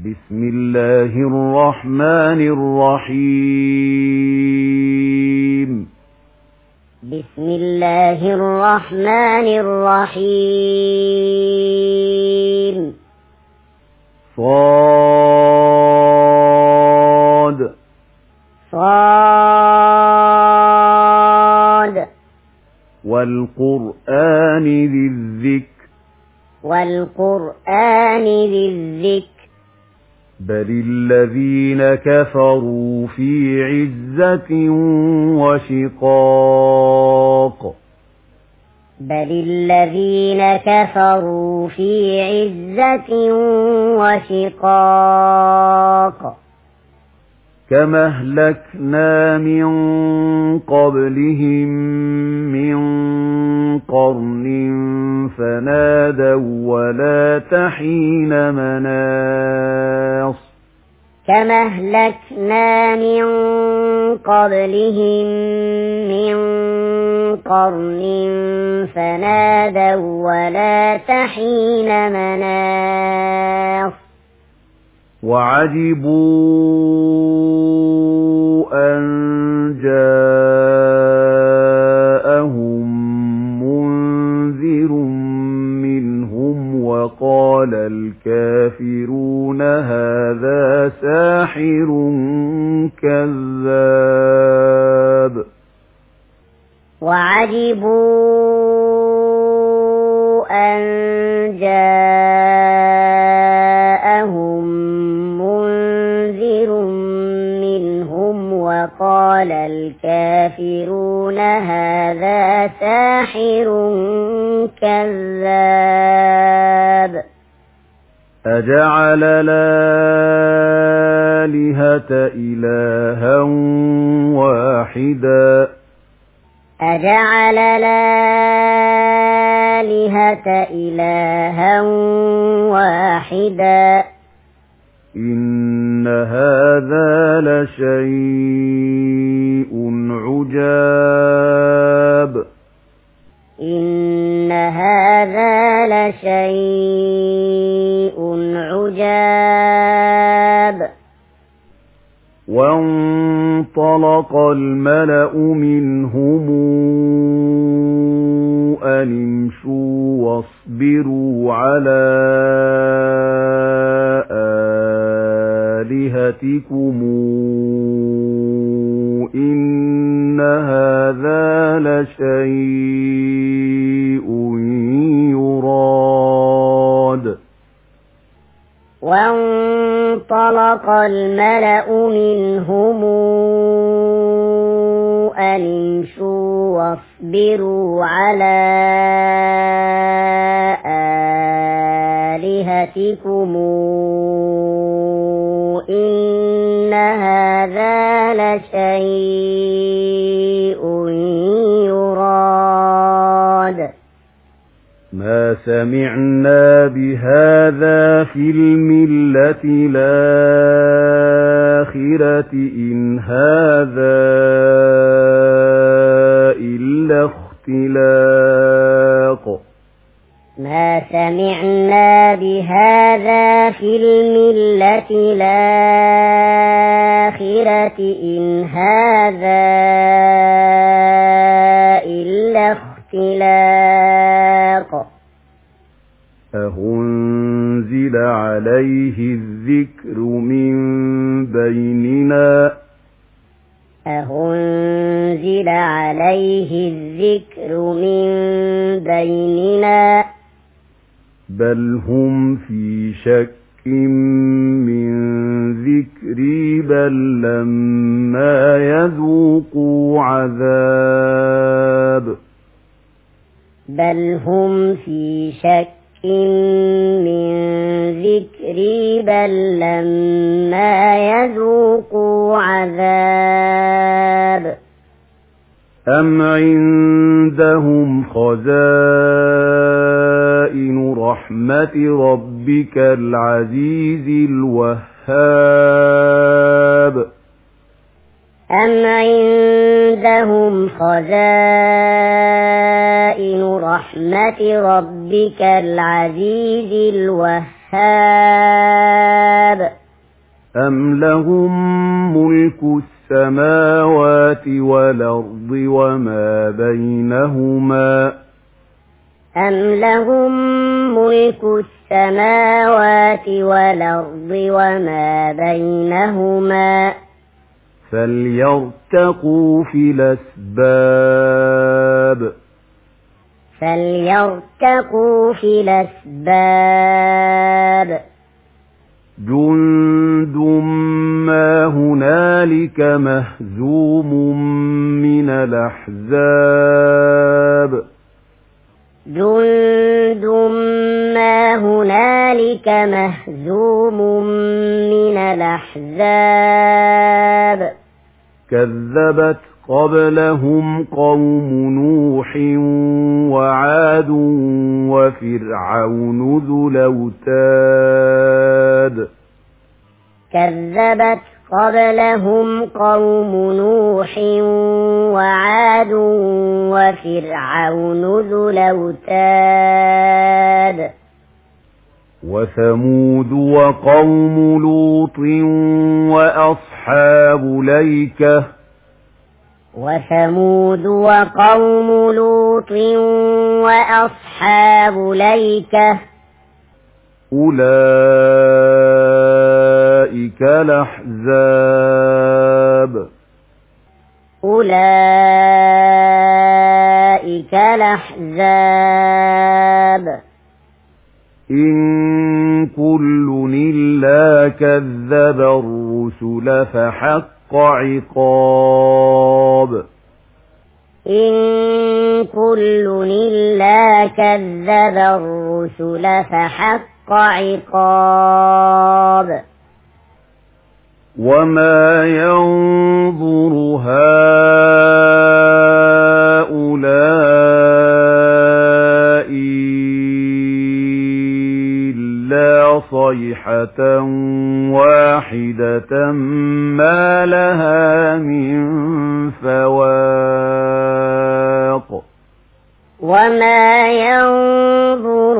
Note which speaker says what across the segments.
Speaker 1: بسم الله الرحمن الرحيم.
Speaker 2: بسم الله الرحمن الرحيم.
Speaker 1: صاد
Speaker 2: صاد
Speaker 1: والقرآن ذي الذكر.
Speaker 2: والقرآن ذي الذكر.
Speaker 1: بل الذين كفروا في عزة وشقاق.
Speaker 2: بل الذين كفروا في عزة وشقاق.
Speaker 1: كما أهلكنا من قبلهم من قرن فنادوا ولا تحين مناص.
Speaker 2: كما أهلكنا من قبلهم من قرن فنادوا ولا تحين مناص.
Speaker 1: وعجبوا أن جاءهم منذر منهم وقال الكافرون هذا ساحر كذاب.
Speaker 2: وعجبوا أن جاءهم منذر منهم وقال الكافرون هذا ساحر كذاب.
Speaker 1: أجعل الآلهة إلها واحدا.
Speaker 2: أجعل الآلهة إلها واحدا.
Speaker 1: إن هذا لشيء عجاب.
Speaker 2: إن هذا لشيء عجاب.
Speaker 1: وانطلق الملأ منهم أن امشوا واصبروا على آلهتكم إن هذا لشيء يراد.
Speaker 2: وانطلق الملأ منهم أن امشوا واصبروا على آلهتكم إن هذا لشيء يراد.
Speaker 1: ما سمعنا بهذا في الملة الآخرة إن هذا إلا اختلاق.
Speaker 2: ما سمعنا بهذا في الملة الآخرة إن هذا إلا اختلاق.
Speaker 1: أهنزل عليه الذكر من بيننا.
Speaker 2: أهنزل عليه الذكر من بيننا.
Speaker 1: بل هم في شك من ذكري بل لما يذوقوا عذاب.
Speaker 2: بل هم في شك من ذكري بل لما يذوقوا عذاب.
Speaker 1: أم عندهم خزائن رحمة ربك العزيز الوهاب.
Speaker 2: أم عندهم خزائن رحمة ربك العزيز الوهاب.
Speaker 1: أم لهم ملك السماوات والأرض وما بينهما
Speaker 2: أم لهم ملك السماوات والأرض وما بينهما
Speaker 1: فليرتقوا في الأسباب
Speaker 2: فليرتقوا في الأسباب
Speaker 1: جند ما هنالك مهزوم من الأحزاب
Speaker 2: جند ما هنالك مهزوم من الأحزاب
Speaker 1: كذبت قبلهم قوم نوح وعاد وفرعون ذو الأوتاد
Speaker 2: كذبت قبلهم قوم نوح وعاد وفرعون ذو الأوتاد
Speaker 1: وثمود وقوم لوط وأصحاب الأيكة
Speaker 2: وثمود وقوم لوط وأصحاب الأيكة
Speaker 1: أولئك الأحزاب
Speaker 2: أولئك الأحزاب
Speaker 1: إن كل إلا كذب الرسل فحق عقاب
Speaker 2: إن كل إلا كذب الرسل فحق عقاب
Speaker 1: وما ينظر هؤلاء إلا صيحة واحدة ما لها من فواق
Speaker 2: وما ينظر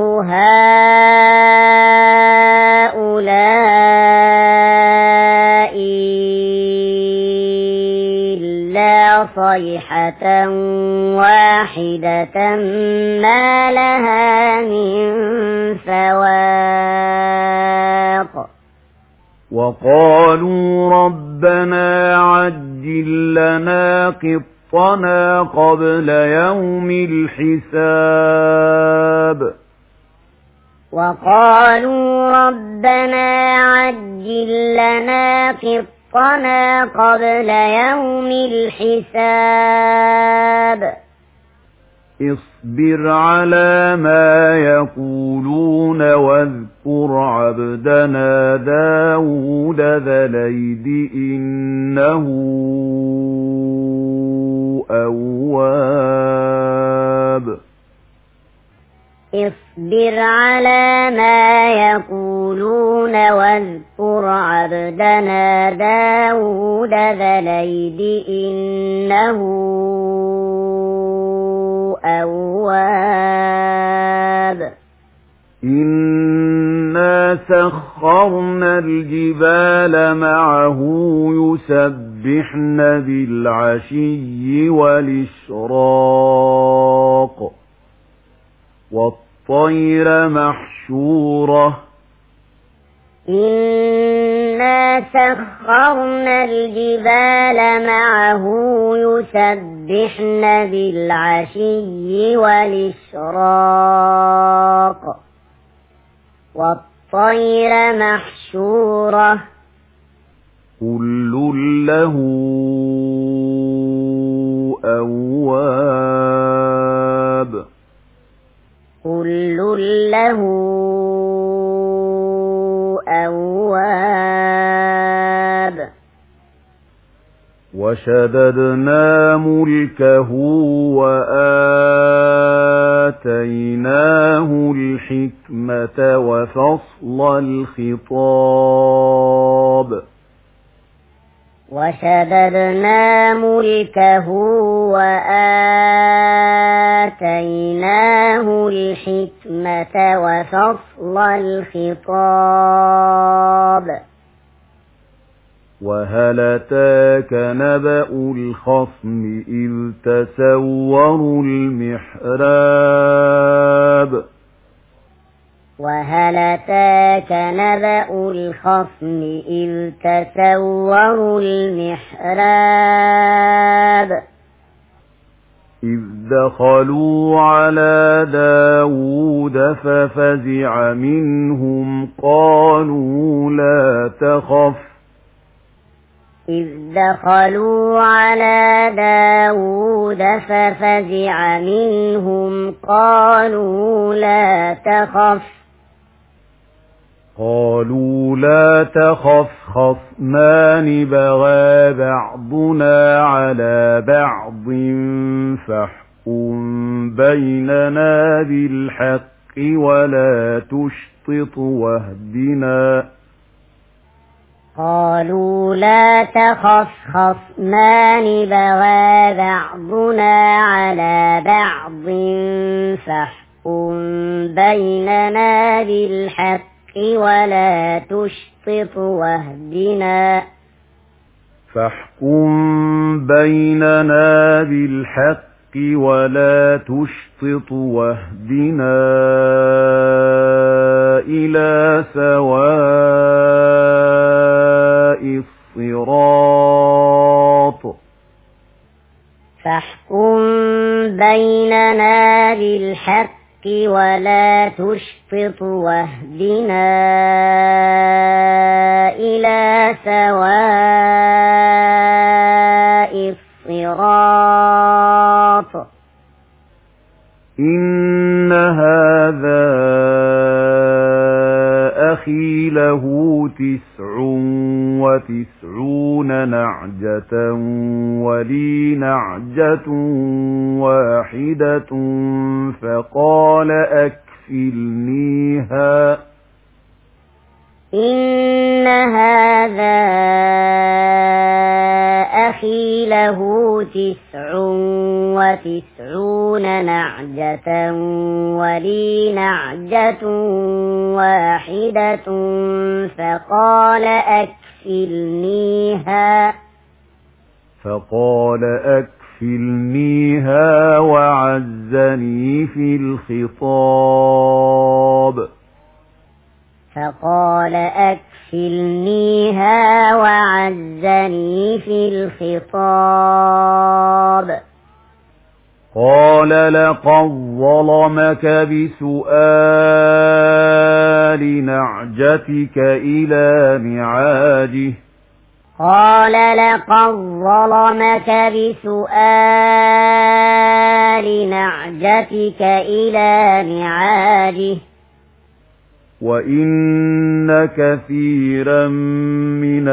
Speaker 2: هؤلاء إلا صيحة واحدة ما لها من فواق
Speaker 1: وقالوا ربنا عجل لنا قطنا قبل يوم الحساب
Speaker 2: وقالوا ربنا عجل لنا قطنا قبل يوم الحساب
Speaker 1: اصبر على ما يقولون واذكر عبدنا داود ذا الأيد إنه أواب
Speaker 2: اصبر على ما يقولون واذكر عبدنا داود ذا الأيد إنه أواب
Speaker 1: إنا سخرنا الجبال معه يسبحن بالعشي والإشراق والطير محشورة
Speaker 2: إنا سخرنا الجبال معه يسبحن بالعشي والإشراق والطير محشورة
Speaker 1: كل له أواب
Speaker 2: كل له أواب
Speaker 1: وشددنا ملكه وآتيناه الحكمة وفصل الخطاب
Speaker 2: وشددنا ملكه وآتيناه الحكمة وفصل الخطاب
Speaker 1: وهل أتاك نبأ الخصم إذ تسوروا المحراب
Speaker 2: وهل أتاك نبأ الخصم إذ تسوروا المحراب
Speaker 1: إذ دخلوا على داود ففزع منهم قالوا لا تخف
Speaker 2: إذ دخلوا على داود ففزع منهم قالوا لا تخف
Speaker 1: خصمان بغى بعضنا على بعض فاحكم بيننا بالحق ولا تشطط واهدنا
Speaker 2: قالوا لا تخف خصمان بغى بعضنا على بعض فاحكم بيننا بالحق ولا تشطط واهدنا
Speaker 1: إلى سواء الصراط
Speaker 2: فاحكم بيننا بالحق ولا تشطط واهدنا إلى سواء الصراط
Speaker 1: إن هذا أخي له 99 نعجة ولي نعجة واحدة فقال أكفلنيها
Speaker 2: إن هذا أخي له 99 نعجة ولي نعجة واحدة فقال
Speaker 1: أكفلنيها وعزني في الخطاب قال لقد ظلمك بسؤال نعجتك إلى نعاجه وإن كثيرا من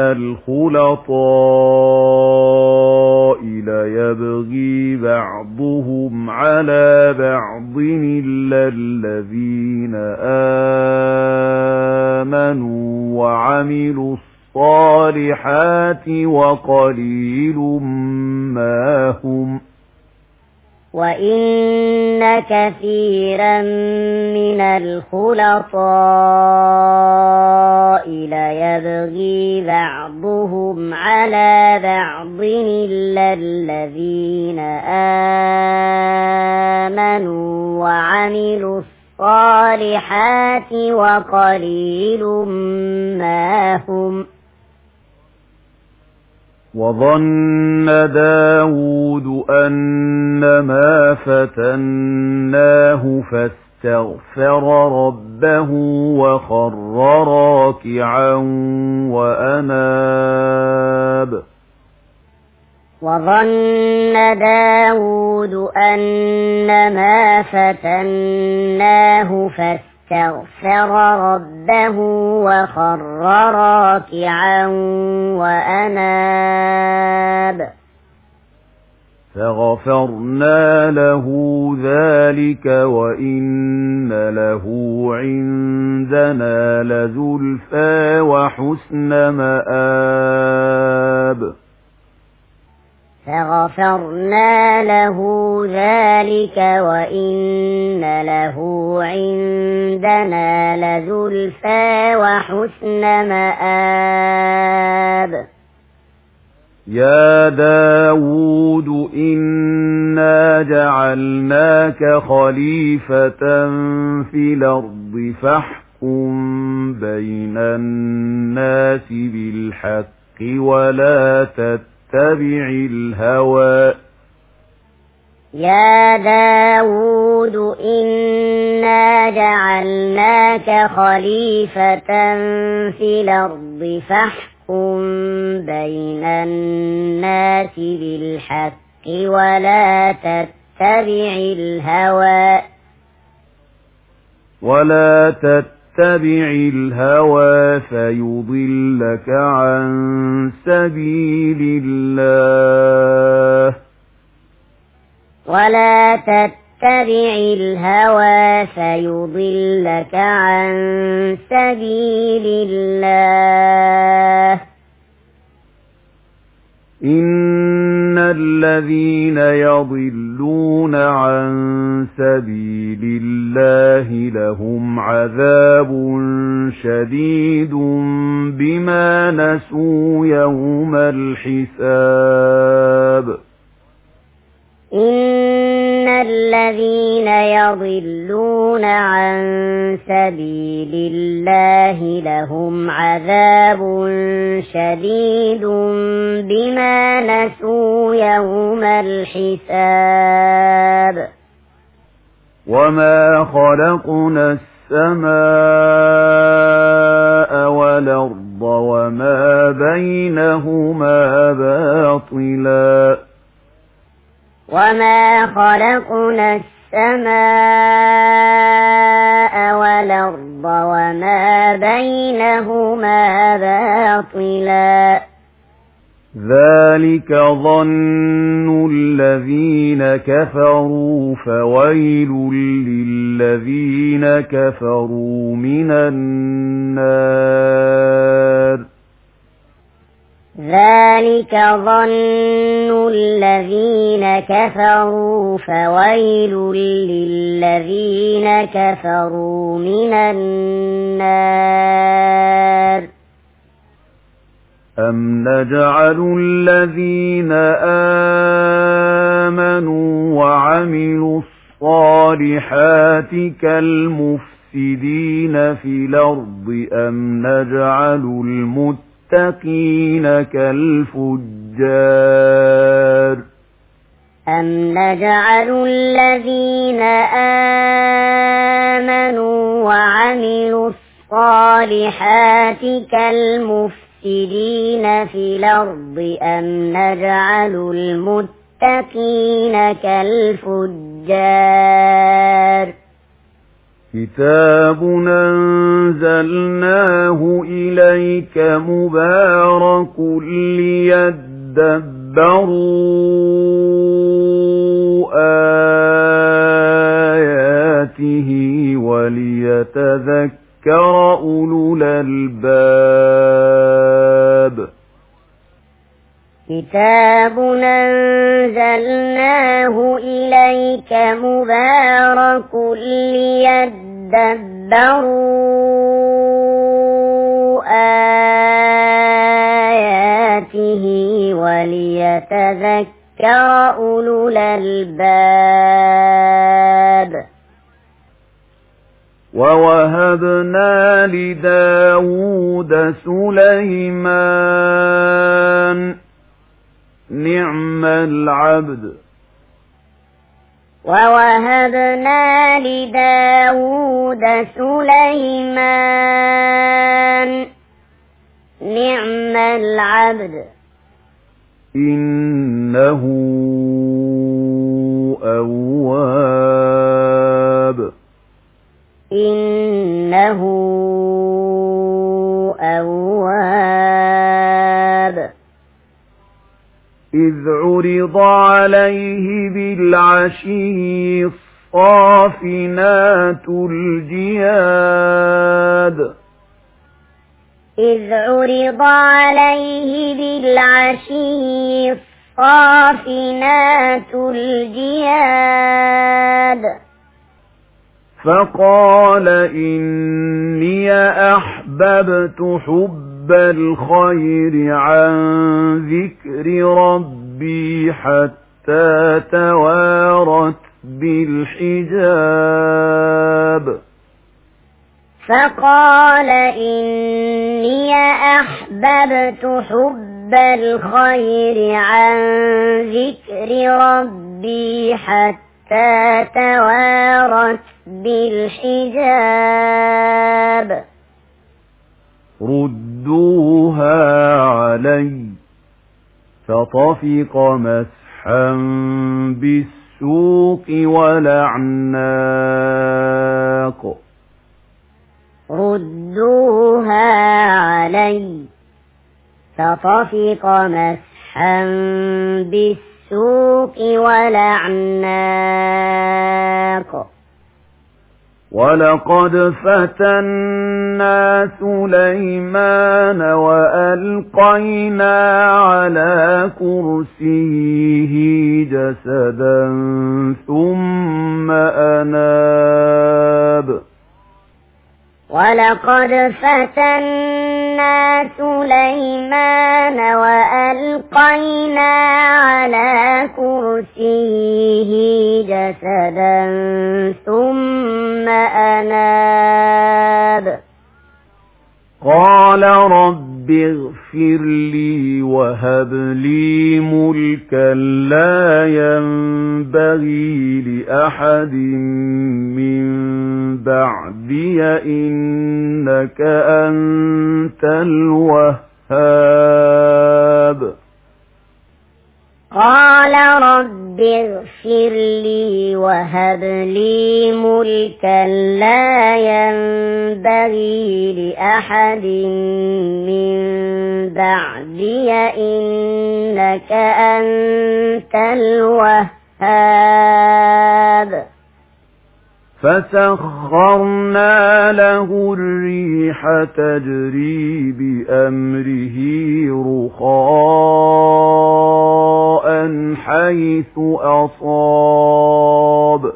Speaker 1: الخلطاء ليبغي بعضهم على بعض إلا الذين آمنوا وعملوا الصالحات وقليل ما هم
Speaker 2: وإن كثيرا من الخلطاء ليبغي بعضهم على بعض إلا الذين آمنوا وعملوا الصالحات وقليل ما هم
Speaker 1: وظن داود أنما فتناه فاستغفر ربه وخر راكعا وأناب
Speaker 2: وظن داود أنما فتناه فاستغفر ربه وخر راكعا وأناب
Speaker 1: فغفرنا له ذلك وإن له عندنا لزلفى وحسن مآب
Speaker 2: فغفرنا له ذلك وإن له عندنا لزلفى وحسن مآب
Speaker 1: يا داود إنا جعلناك خليفة في الأرض فاحكم بين الناس بالحق ولا تتبع الهوى.
Speaker 2: يا داود إنا جعلناك خليفة في الأرض فاحكم بين الناس بالحق
Speaker 1: ولا تتبع الهوى فيضلك عن سبيل الله.
Speaker 2: ولا تتبع الهوى فيضلك عن سبيل الله.
Speaker 1: إن الذين يضلون عن سبيل الله لهم عذاب شديد بما نسوا يوم الحساب.
Speaker 2: إن الذين يضلون عن سبيل الله لهم عذاب شديد بما نسوا يوم الحساب.
Speaker 1: وما خلقنا السماء والأرض وما بينهما باطلا.
Speaker 2: وما خلقنا السماء والأرض وما بينهما باطلا.
Speaker 1: ذلك ظن الذين كفروا فويل للذين كفروا من النار.
Speaker 2: ذلك ظن الذين كفروا فويل للذين كفروا من النار.
Speaker 1: أم نجعل الذين آمنوا وعملوا الصالحات كالمفسدين في الأرض أم نجعل المتقين كالفجار.
Speaker 2: أم نجعل الذين آمنوا وعملوا الصالحات كالمفسدين في الأرض أم نجعل المتقين كالفجار.
Speaker 1: كتاب أنزلناه إليك مبارك ليدبروا آياته وليتذكر أولو الألباب.
Speaker 2: كتاب أنزلناه إليك مبارك ليدبروا آياته وليتذكر أولو الألباب.
Speaker 1: ووهبنا لداود سليمان نعم العبد.
Speaker 2: ووهبنا لداود سليمان نعم العبد.
Speaker 1: إنه أواب.
Speaker 2: إنه أواب.
Speaker 1: إذ عرض عليه بالعشي الصافنات الجياد.
Speaker 2: إذ عرض عليه بالعشي الصافنات الجياد.
Speaker 1: فقال إني أحببت حب حب الخير عن ذكر ربي حتى توارت بالحجاب
Speaker 2: فقال إني أحببت حب الخير عن ذكر ربي حتى توارت بالحجاب
Speaker 1: ردوها علي فطفق مسحا بالسوق والأعناق
Speaker 2: ردوها علي فطفق مسحا بالسوق والأعناق
Speaker 1: ولقد فتنا سليمان وألقينا على كرسيه جسدا ثم أناب
Speaker 2: ولقد فتنا سليمان وألقينا على كرسيه جسدا ثم أناب
Speaker 1: قال رب اغفر لي وهب لي ملكا لا ينبغي لأحد من بعدي إنك أنت الوهاب
Speaker 2: قال رب اغفر لي وهب لي ملكا لا ينبغي لأحد من بعدي إنك أنت الوهاب
Speaker 1: فسخرنا له الريح تجري بأمره رخاء حيث أصاب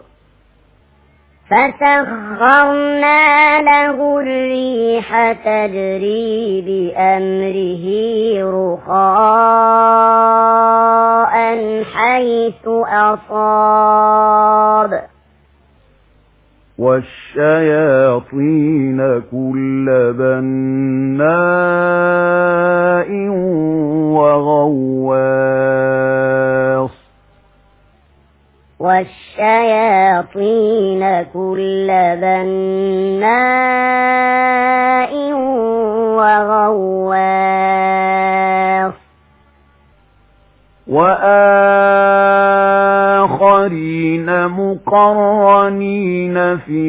Speaker 2: فسخرنا له الريح تجري بأمره رخاء حيث أصاب
Speaker 1: والشياطين كل بناء وغواص
Speaker 2: والشياطين كل بناء وغواص
Speaker 1: وآخرين مقرنين في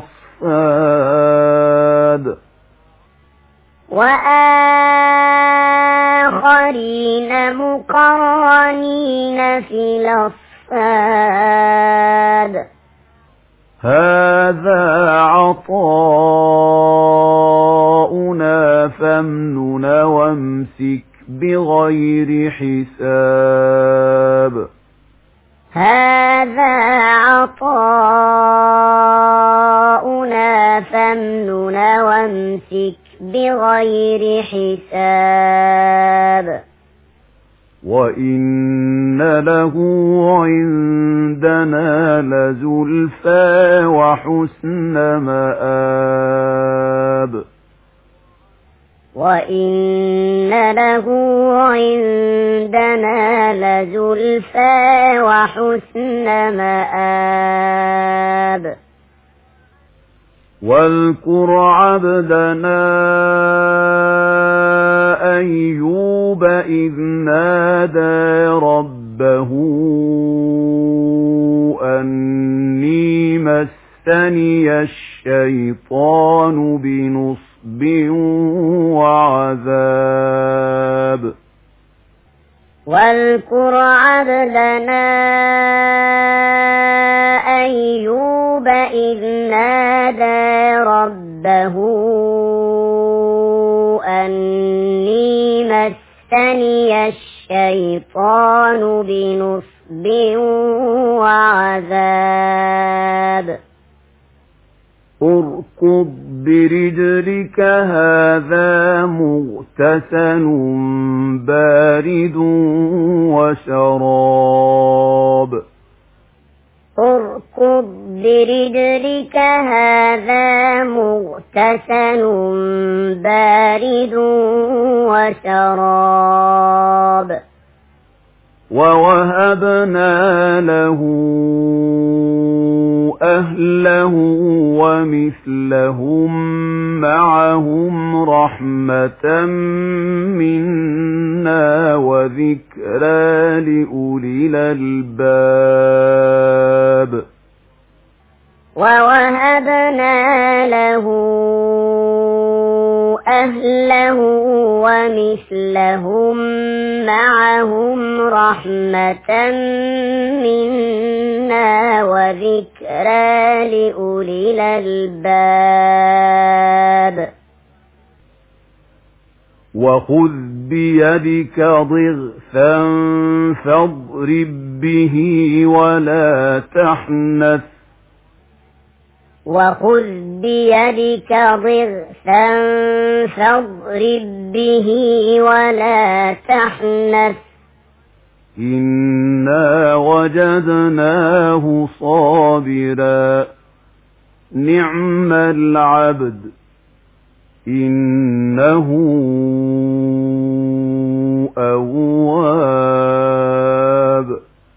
Speaker 1: الأصفاد
Speaker 2: وآخرين مقرنين في الأصفاد
Speaker 1: هذا عطاؤنا فامنن وامسك بغير حساب
Speaker 2: هذا عطاؤنا فامنن وامسك بغير حساب
Speaker 1: وإن له عندنا لزلفى وحسن مآب
Speaker 2: وإن له عندنا لزلفى وحسن مآب
Speaker 1: واذكر عبدنا أيوب إذ نادى ربه أني مسني الشيطان بنصب وعذاب
Speaker 2: واذكر عبدنا أيوب إذ نادى ربه أني مسني الشيطان بنصب وعذاب
Speaker 1: اركض برجلك هذا مغتسل بارد وشراب
Speaker 2: اركض برجلك هذا مغتسل بارد وشراب
Speaker 1: ووهبنا له أهله ومثلهم معهم رحمة منا وذكرى لأولي الألباب
Speaker 2: ووهبنا له أهله ومثلهم معهم رحمة منا وذكرى لأولي الألباب
Speaker 1: وخذ بيدك ضغثا فاضرب به ولا تحنث
Speaker 2: وخذ بيدك ضغثا فاضرب به ولا تحنث
Speaker 1: إنا وجدناه صابرا نعم العبد إنه أواب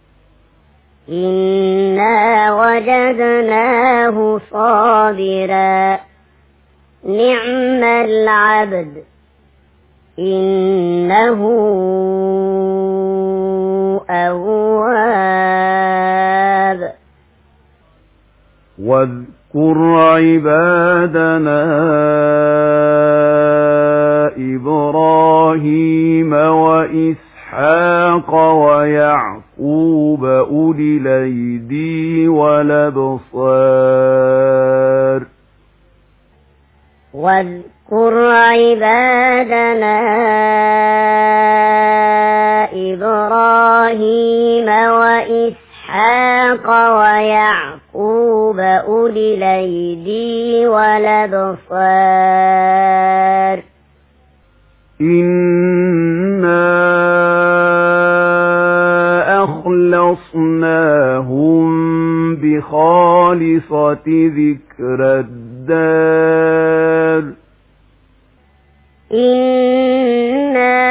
Speaker 2: إنا وجدناه صابرا نعم العبد إنه أواب
Speaker 1: واذكر عبادنا إبراهيم وإسحاق ويعقوب أولي الأيدي والأبصار
Speaker 2: واذكر عبادنا إبراهيم وإسحاق ويعقوب أولي الأيدي والأبصار
Speaker 1: إنا أخلصناهم بخالصة ذكر الدار
Speaker 2: إنا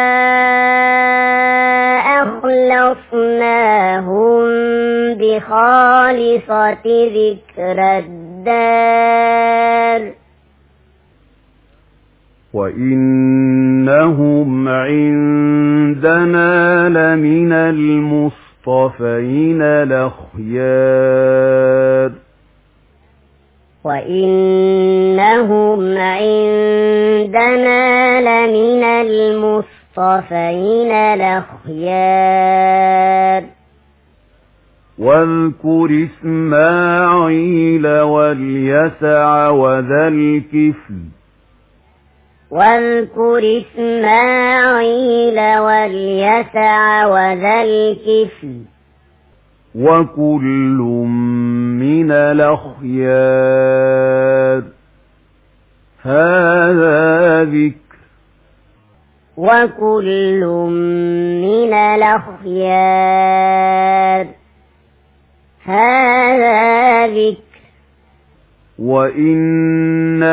Speaker 2: أخلصناهم بخالصة ذكر الدار
Speaker 1: وإنهم عندنا لمن المصطفين الأخيار
Speaker 2: وإنهم عندنا لمن المصطفين الأخيار
Speaker 1: واذكر إسماعيل واليسع وذا الكفل
Speaker 2: واذكر إسماعيل واليسع وذا الكفل
Speaker 1: وكل من الأخيار هذا ذكر
Speaker 2: وكل من الأخيار هذا ذكر
Speaker 1: وإن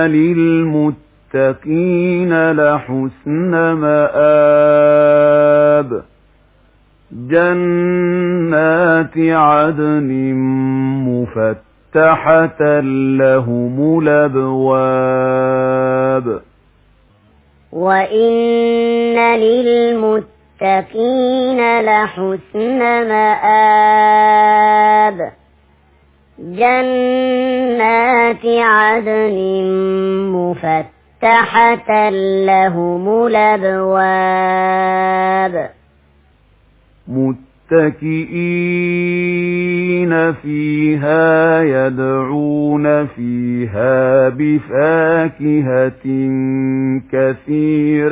Speaker 1: للمتقين لحسن مآب جنات عدن مفتحة لهم الأبواب
Speaker 2: وإن للمتقين لحسن مآب جنات عدن مفتحة لهم الأبواب
Speaker 1: متكئين فيها يدعون فيها بفاكهة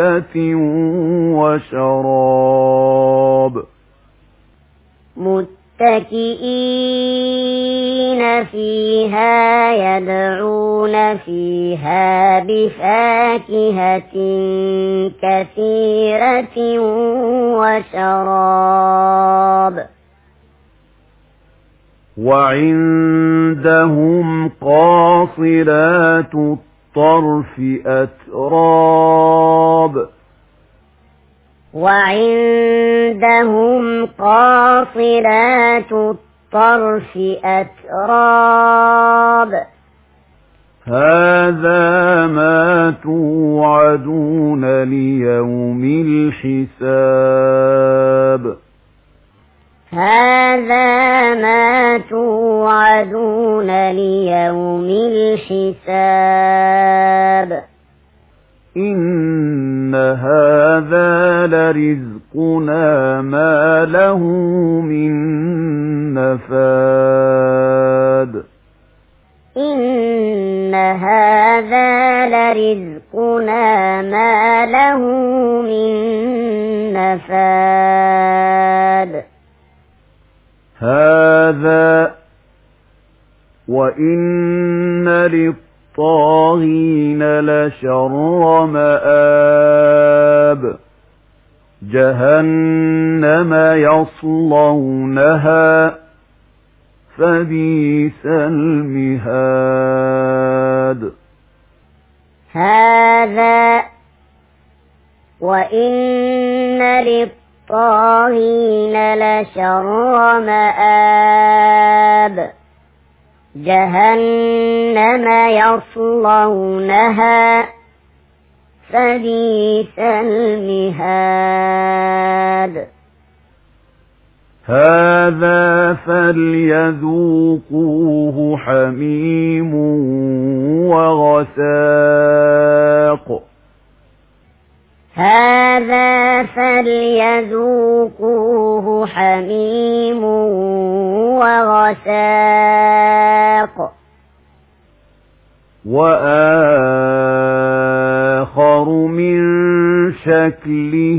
Speaker 1: كثيرة وشراب
Speaker 2: متكئين فيها يدعون فيها بفاكهة كثيرة وشراب
Speaker 1: وعندهم قاصرات الطرف أتراب
Speaker 2: وعندهم قاصرات الطرف أتراب
Speaker 1: هذا ما توعدون ليوم الحساب
Speaker 2: هذا ما توعدون ليوم الحساب
Speaker 1: إن هذا لرزقنا ما له من نفاد
Speaker 2: إن هذا لرزقنا ما له من نفاد
Speaker 1: هذا وإن للطاغين لشر مآب جهنم يصلونها فبئس المهاد
Speaker 2: هذا وإن للطاغين لشر مآب جهنم يصلونها فبئس المهاد
Speaker 1: هذا فليذوقوه حميم وغساق
Speaker 2: هذا فليذوقوه حميم وغساق
Speaker 1: وآخر من شكله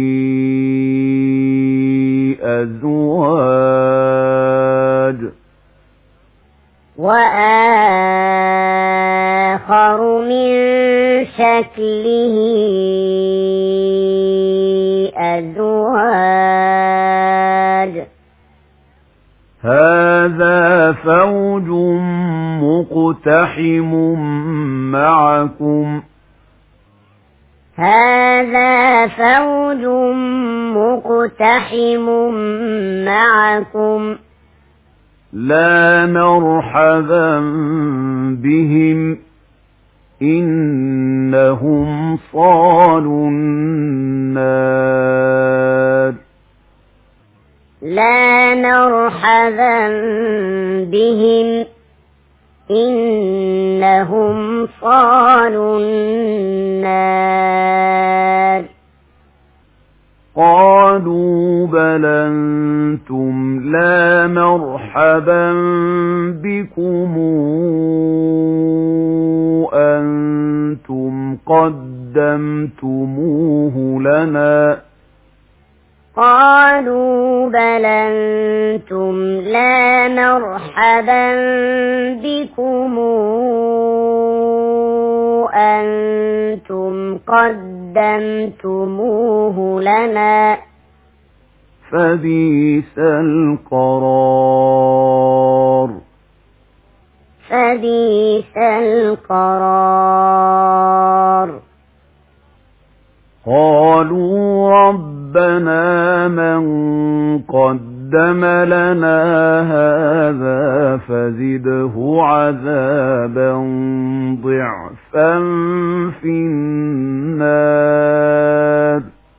Speaker 1: أزواج
Speaker 2: وآخر من شكله أزواج
Speaker 1: هذا فوج مقتحم معكم
Speaker 2: هذا فوج مقتحم معكم
Speaker 1: لا مرحبا بهم إنهم صالوا النار
Speaker 2: لا مرحبا بهم إنهم صالوا النار
Speaker 1: قالوا بل أنتم لا مرحبا بكم أنتم قدمتموه لنا
Speaker 2: قالوا بل أنتم لا مرحبا بكم أنتم قدمتموه لنا
Speaker 1: فبئس القرار
Speaker 2: فبئس القرار
Speaker 1: قالوا ربنا من قدم لنا هذا فزده عذابا ضعفا في النار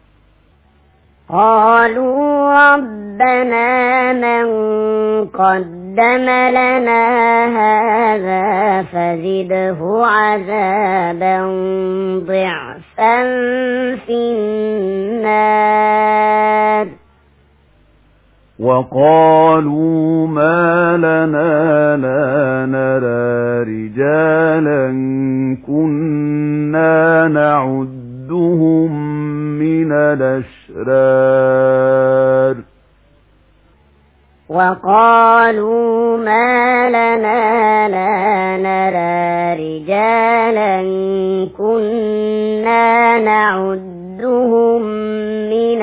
Speaker 2: قالوا ربنا من قدم لنا هذا فزده عذابا ضعفا في النار
Speaker 1: وقالوا ما لنا لا نرى رجالا كنا نعدهم من الأشرار
Speaker 2: وقالوا ما لنا لا نرى رجالا كنا نعدهم من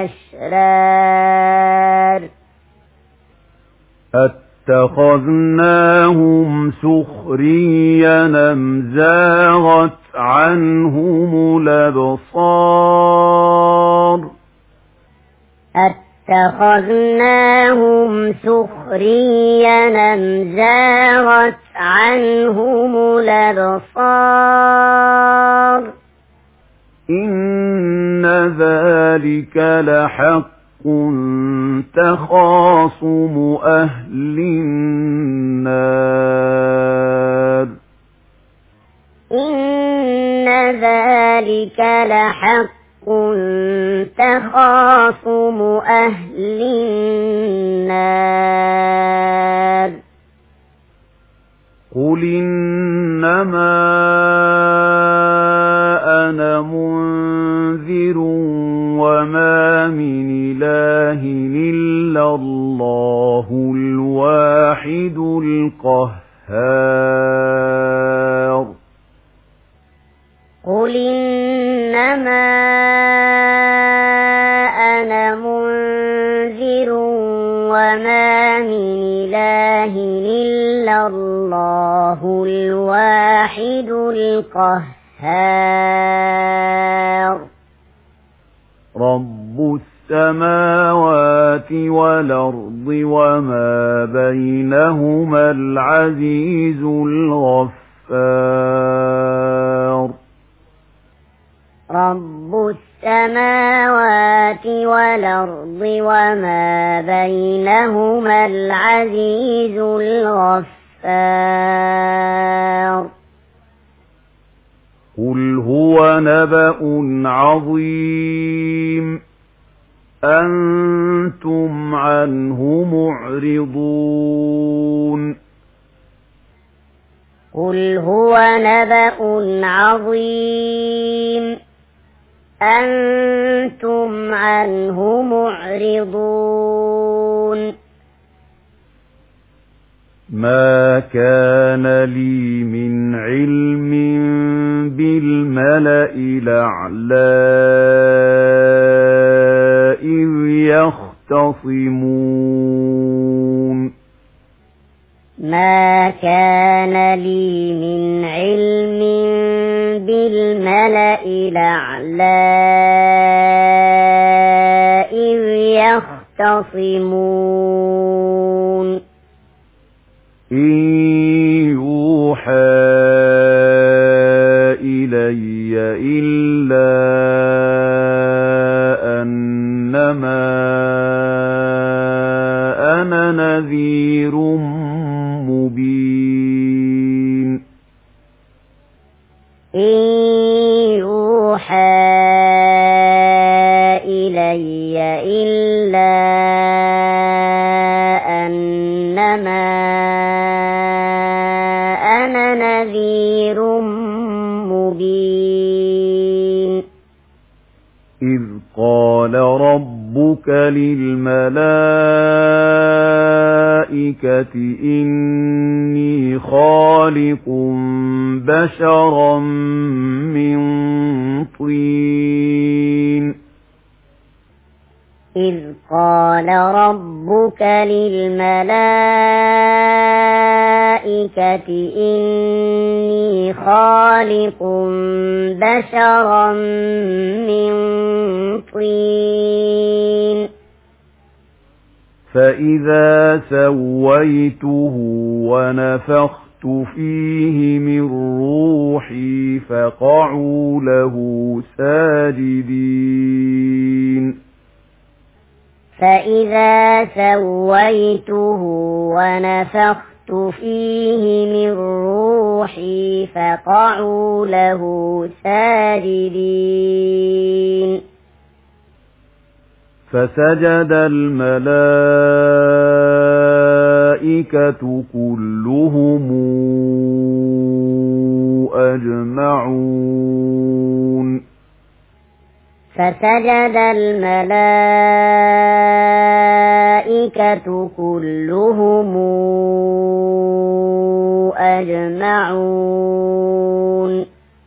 Speaker 2: الأشرار
Speaker 1: اتخذناهم سخريا أم زاغت عنهم الأبصار
Speaker 2: اتخذناهم سخريا أم زاغت عنهم الأبصار
Speaker 1: إن ذلك لحق تخاصم أهل النار
Speaker 2: إن ذلك لحق تخاصم أهل النار
Speaker 1: قل إنما أنا منذر وما من إله إلا الله الواحد القهار
Speaker 2: قل إنما أنا منذر وما من إله إلا الله الواحد القهار رب
Speaker 1: السماوات والأرض وما بينهما العزيز الغفار
Speaker 2: رب السماوات والأرض وما بينهما العزيز الغفار
Speaker 1: قل هو نبأ عظيم أنتم عنه معرضون
Speaker 2: قل هو نبأ عظيم أنتم عنه معرضون
Speaker 1: ما كان لي من علم بالملأ الأعلى إذ يختصمون
Speaker 2: ما كان لي من علم بالملأ الأعلى إذ يختصمون
Speaker 1: إن يوحى إلي إلا أنما أنا نذير مبين
Speaker 2: إن يوحى إلي إلا أنما أنا نذير مبين
Speaker 1: إذ قال ربك للملائكة إني خالق بشرا من طين
Speaker 2: إذ قال ربك للملائكة إني خالق بشرا من طين
Speaker 1: فإذا سويته ونفخت فيه من روحي فقعوا له ساجدين
Speaker 2: فإذا سويته ونفخت فيه من روحي فقعوا له ساجدين
Speaker 1: فسجد الملائكة كلهم أجمعون فسجد
Speaker 2: الملائكة والملائكة كلهم أجمعون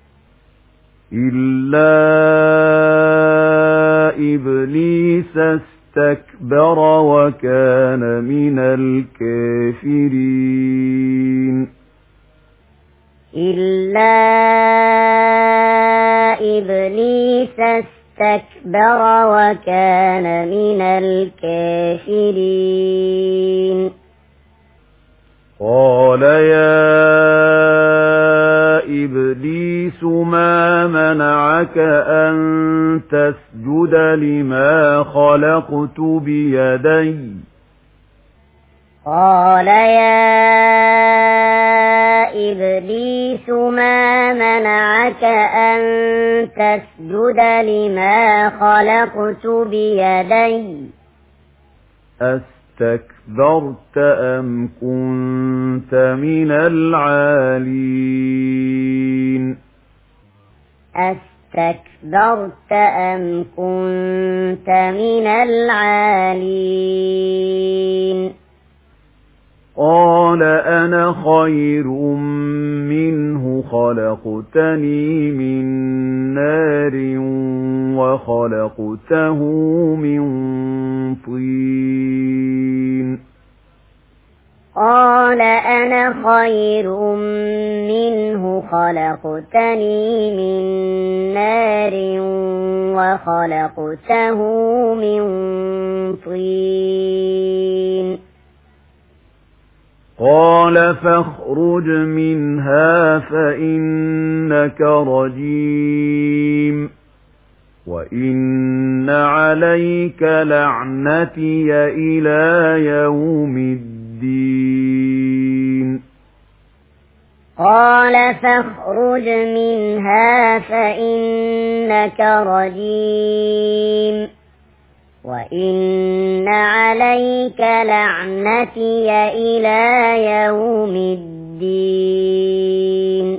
Speaker 1: إلا إبليس استكبر وكان من الكافرين
Speaker 2: إلا إبليس استكبر وكان من الكافرين
Speaker 1: قال يا إبليس ما منعك أن تسجد لما خلقت بيدي
Speaker 2: قال يا إبليس ما منعك أن تسجد لما خلقت بيدي
Speaker 1: أستكبرت أم كنت من العالين
Speaker 2: أستكبرت أم كنت من العالين
Speaker 1: قال أنا خير منه خلقتني من نار وخلقته من طين
Speaker 2: قال أنا خير منه خلقتني من نار وخلقته من طين
Speaker 1: قال فاخرج منها فإنك رجيم وإن عليك لعنتي إلى يوم الدين
Speaker 2: قال فاخرج منها فإنك رجيم وإن عليك لعنتي إلى يوم الدين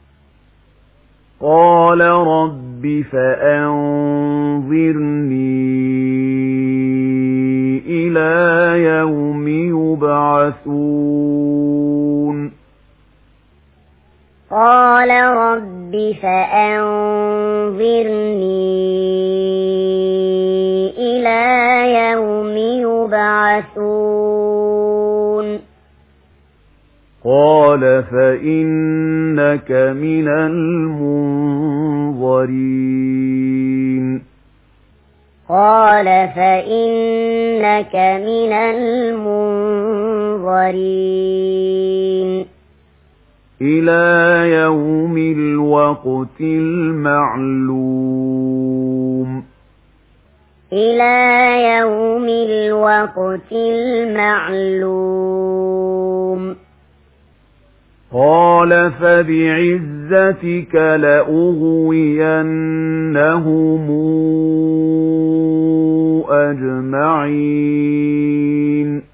Speaker 1: قال رب فأنظرني إلى يوم يبعثون
Speaker 2: قال رب فأنظرني إلى يوم يبعثون
Speaker 1: قال فإنك من المنظرين
Speaker 2: قال فإنك من المنظرين
Speaker 1: إلى يوم الوقت المعلوم
Speaker 2: إلى يوم الوقت المعلوم
Speaker 1: قال فبعزتك لأغوينهم أجمعين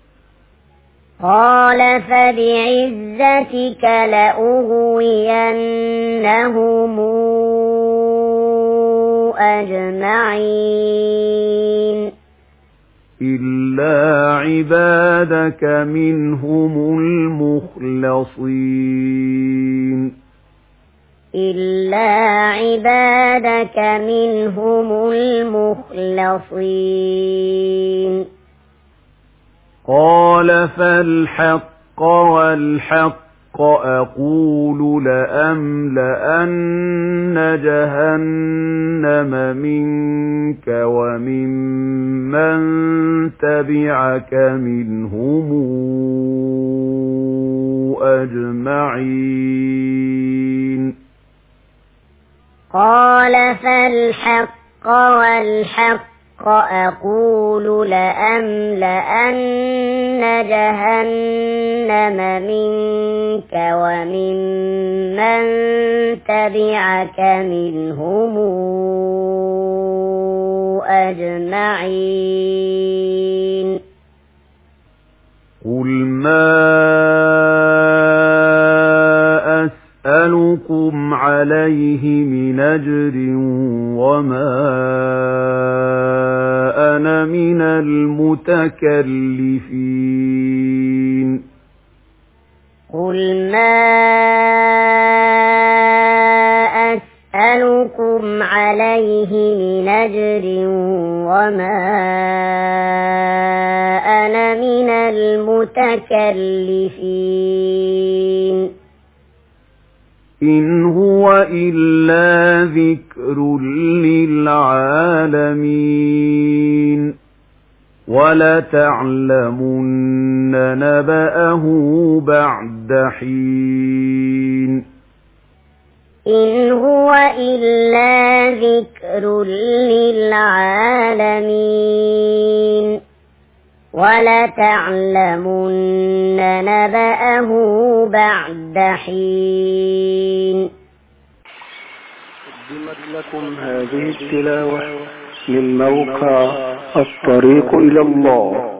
Speaker 2: قال فبعزتك لأغوينهم أجمعين
Speaker 1: إلا عبادك منهم المخلصين
Speaker 2: إلا عبادك منهم المخلصين
Speaker 1: قال فالحق والحق أقول لأملأن جهنم منك وممن تبعك منهم أجمعين
Speaker 2: قال فالحق والحق أقول لأملأن جهنم منك وممن تبعك منهم أجمعين
Speaker 1: قل ما أسألكم عليه من أجر وما أنا من المتكلفين
Speaker 2: قل ما أسألكم عليه من أجر وما أنا من المتكلفين
Speaker 1: إن هو إلا ذكر للعالمين ولتعلمن نبأه بعد حين
Speaker 2: إن هو إلا ذكر للعالمين ولتعلمن نبأه بعد حين.
Speaker 3: قدمت لكم هذه التلاوة من موقع الطريق إلى الله.